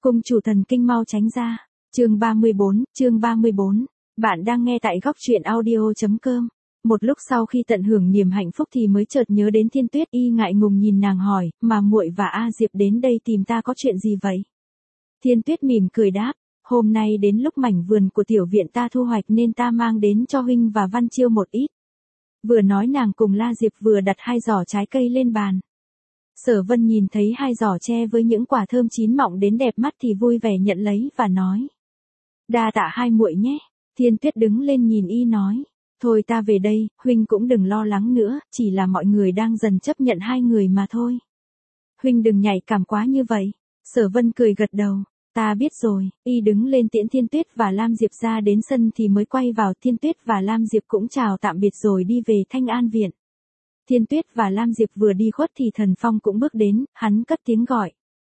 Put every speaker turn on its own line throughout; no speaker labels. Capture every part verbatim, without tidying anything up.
Cung chủ thần kinh mau tránh ra. Chương ba mươi bốn, chương ba mươi bốn. Bạn đang nghe tại góc truyện audio.com. Một lúc sau khi tận hưởng niềm hạnh phúc thì mới chợt nhớ đến Thiên Tuyết, y ngại ngùng nhìn nàng hỏi, mà muội và A Diệp đến đây tìm ta có chuyện gì vậy? Thiên Tuyết mỉm cười đáp, hôm nay đến lúc mảnh vườn của tiểu viện ta thu hoạch nên ta mang đến cho huynh và Văn Chiêu một ít. Vừa nói nàng cùng La Diệp vừa đặt hai giỏ trái cây lên bàn. Sở Vân nhìn thấy hai giỏ tre với những quả thơm chín mọng đến đẹp mắt thì vui vẻ nhận lấy và nói. Đa tạ hai muội nhé. Thiên Tuyết đứng lên nhìn y nói. Thôi ta về đây, huynh cũng đừng lo lắng nữa, chỉ là mọi người đang dần chấp nhận hai người mà thôi. Huynh đừng nhạy cảm quá như vậy. Sở Vân cười gật đầu. Ta biết rồi. Y đứng lên tiễn Thiên Tuyết và Lam Diệp ra đến sân thì mới quay vào. Thiên Tuyết và Lam Diệp cũng chào tạm biệt rồi đi về Thanh An Viện. Thiên Tuyết và Lam Diệp vừa đi khuất thì Thần Phong cũng bước đến, hắn cất tiếng gọi.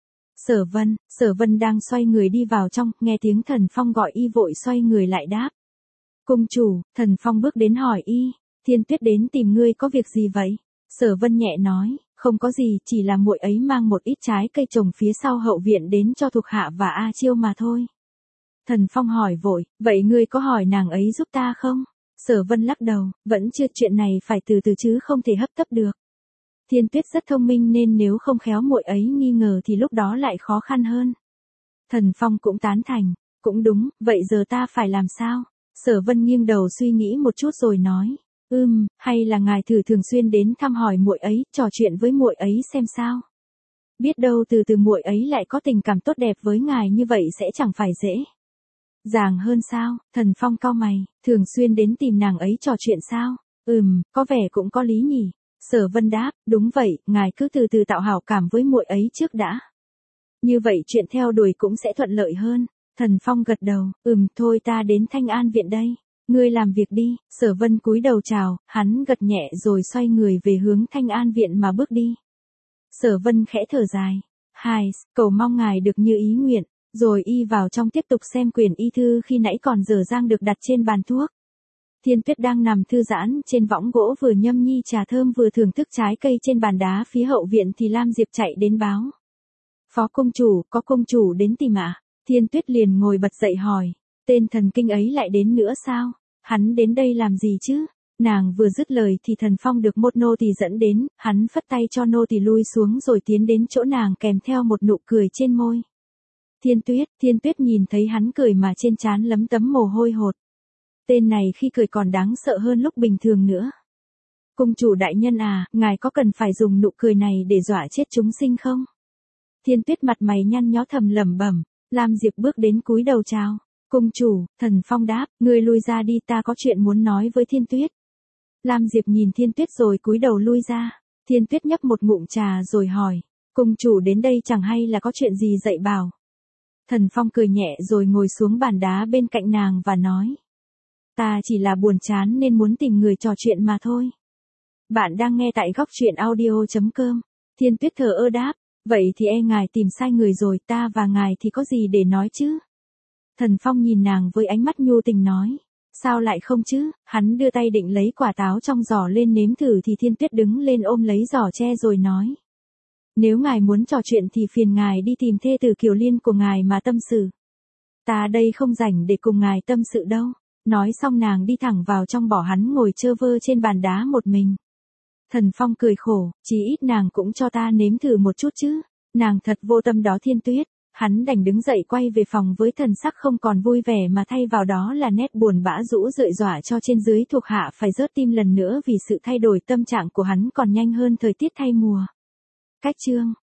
Sở Vân, Sở Vân đang xoay người đi vào trong, nghe tiếng Thần Phong gọi y vội xoay người lại đáp. Cung chủ, Thần Phong bước đến hỏi y, Thiên Tuyết đến tìm ngươi có việc gì vậy? Sở Vân nhẹ nói, không có gì, chỉ là muội ấy mang một ít trái cây trồng phía sau hậu viện đến cho thuộc hạ và A Chiêu mà thôi. Thần Phong hỏi vội, vậy ngươi có hỏi nàng ấy giúp ta không? Sở Vân lắc đầu, vẫn chưa, chuyện này phải từ từ chứ không thể hấp tấp được. Thiên Tuyết rất thông minh nên nếu không khéo muội ấy nghi ngờ thì lúc đó lại khó khăn hơn. Thần Phong cũng tán thành, cũng đúng, vậy giờ ta phải làm sao? Sở Vân nghiêng đầu suy nghĩ một chút rồi nói, ừm, hay là ngài thử thường xuyên đến thăm hỏi muội ấy, trò chuyện với muội ấy xem sao. Biết đâu từ từ muội ấy lại có tình cảm tốt đẹp với ngài, như vậy sẽ chẳng phải dễ dàng hơn sao? Thần Phong cau mày, thường xuyên đến tìm nàng ấy trò chuyện sao? Ừm, có vẻ cũng có lý nhỉ. Sở Vân đáp, đúng vậy, ngài cứ từ từ tạo hảo cảm với muội ấy trước đã. Như vậy chuyện theo đuổi cũng sẽ thuận lợi hơn. Thần Phong gật đầu, ừm, thôi ta đến Thanh An Viện đây. Ngươi làm việc đi. Sở Vân cúi đầu chào, hắn gật nhẹ rồi xoay người về hướng Thanh An Viện mà bước đi. Sở Vân khẽ thở dài. Hai, cầu mong ngài được như ý nguyện. Rồi y vào trong tiếp tục xem quyển y thư khi nãy còn dở dang được đặt trên bàn thuốc. Thiên Tuyết đang nằm thư giãn trên võng gỗ vừa nhâm nhi trà thơm vừa thưởng thức trái cây trên bàn đá phía hậu viện thì Lam Diệp chạy đến báo. Phó công chủ, có công chủ đến tìm ạ? À? Thiên Tuyết liền ngồi bật dậy hỏi, tên thần kinh ấy lại đến nữa sao? Hắn đến đây làm gì chứ? Nàng vừa dứt lời thì Thần Phong được một nô tỳ dẫn đến, hắn phất tay cho nô tỳ lui xuống rồi tiến đến chỗ nàng kèm theo một nụ cười trên môi. Thiên Tuyết, Thiên Tuyết nhìn thấy hắn cười mà trên trán lấm tấm mồ hôi hột. Tên này khi cười còn đáng sợ hơn lúc bình thường nữa. Cung chủ đại nhân à, ngài có cần phải dùng nụ cười này để dọa chết chúng sinh không? Thiên Tuyết mặt mày nhăn nhó thầm lẩm bẩm. Lam Diệp bước đến cúi đầu chào. Cung chủ, Thần Phong đáp, ngươi lui ra đi, ta có chuyện muốn nói với Thiên Tuyết. Lam Diệp nhìn Thiên Tuyết rồi cúi đầu lui ra. Thiên Tuyết nhấp một ngụm trà rồi hỏi, cung chủ đến đây chẳng hay là có chuyện gì dạy bảo? Thần Phong cười nhẹ rồi ngồi xuống bàn đá bên cạnh nàng và nói. Ta chỉ là buồn chán nên muốn tìm người trò chuyện mà thôi. Bạn đang nghe tại góc truyện audio.com. Thiên Tuyết thờ ơ đáp, vậy thì e ngài tìm sai người rồi, ta và ngài thì có gì để nói chứ? Thần Phong nhìn nàng với ánh mắt nhu tình nói. Sao lại không chứ? Hắn đưa tay định lấy quả táo trong giỏ lên nếm thử thì Thiên Tuyết đứng lên ôm lấy giỏ tre rồi nói. Nếu ngài muốn trò chuyện thì phiền ngài đi tìm thê tử Kiều Liên của ngài mà tâm sự. Ta đây không rảnh để cùng ngài tâm sự đâu. Nói xong nàng đi thẳng vào trong bỏ hắn ngồi chơ vơ trên bàn đá một mình. Thần Phong cười khổ, chí ít nàng cũng cho ta nếm thử một chút chứ. Nàng thật vô tâm đó Thiên Tuyết. Hắn đành đứng dậy quay về phòng với thần sắc không còn vui vẻ mà thay vào đó là nét buồn bã rũ rượi dọa cho trên dưới thuộc hạ phải rớt tim lần nữa vì sự thay đổi tâm trạng của hắn còn nhanh hơn thời tiết thay mùa. Cách chương